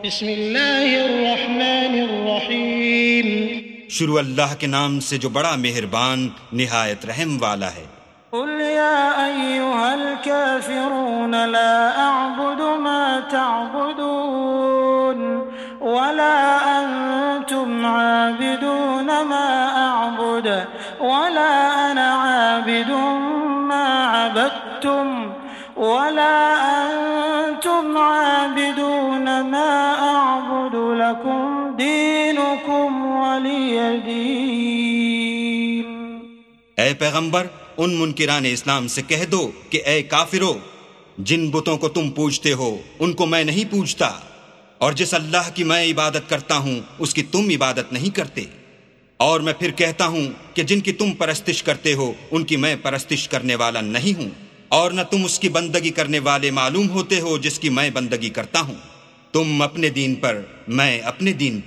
بسم اللہ الرحمن الرحیم شروع اللہ کے نام سے جو بڑا مہربان نہایت رحم والا ہے۔ قل يا أيها الكافرون لا أعبد ما تعبدون ولا أنتم عابدون ما أعبد ولا أنا عابد ما عبدتم ولا أنتم عابدون ما أعبد لكم دينكم ولي دين۔ اے پیغمبر ان منکران اسلام سے کہہ دو کہ اے کافرو، جن بتوں کو تم پوجتے ہو ان کو میں نہیں پوجتا، اور جس اللہ کی میں عبادت کرتا ہوں اس کی تم عبادت نہیں کرتے، اور میں پھر کہتا ہوں کہ جن کی تم پرستش کرتے ہو ان کی میں پرستش کرنے والا نہیں ہوں، اور نہ تم اس کی بندگی کرنے والے معلوم ہوتے ہو جس کی میں بندگی کرتا ہوں۔ تم اپنے دین پر، میں اپنے دین پر۔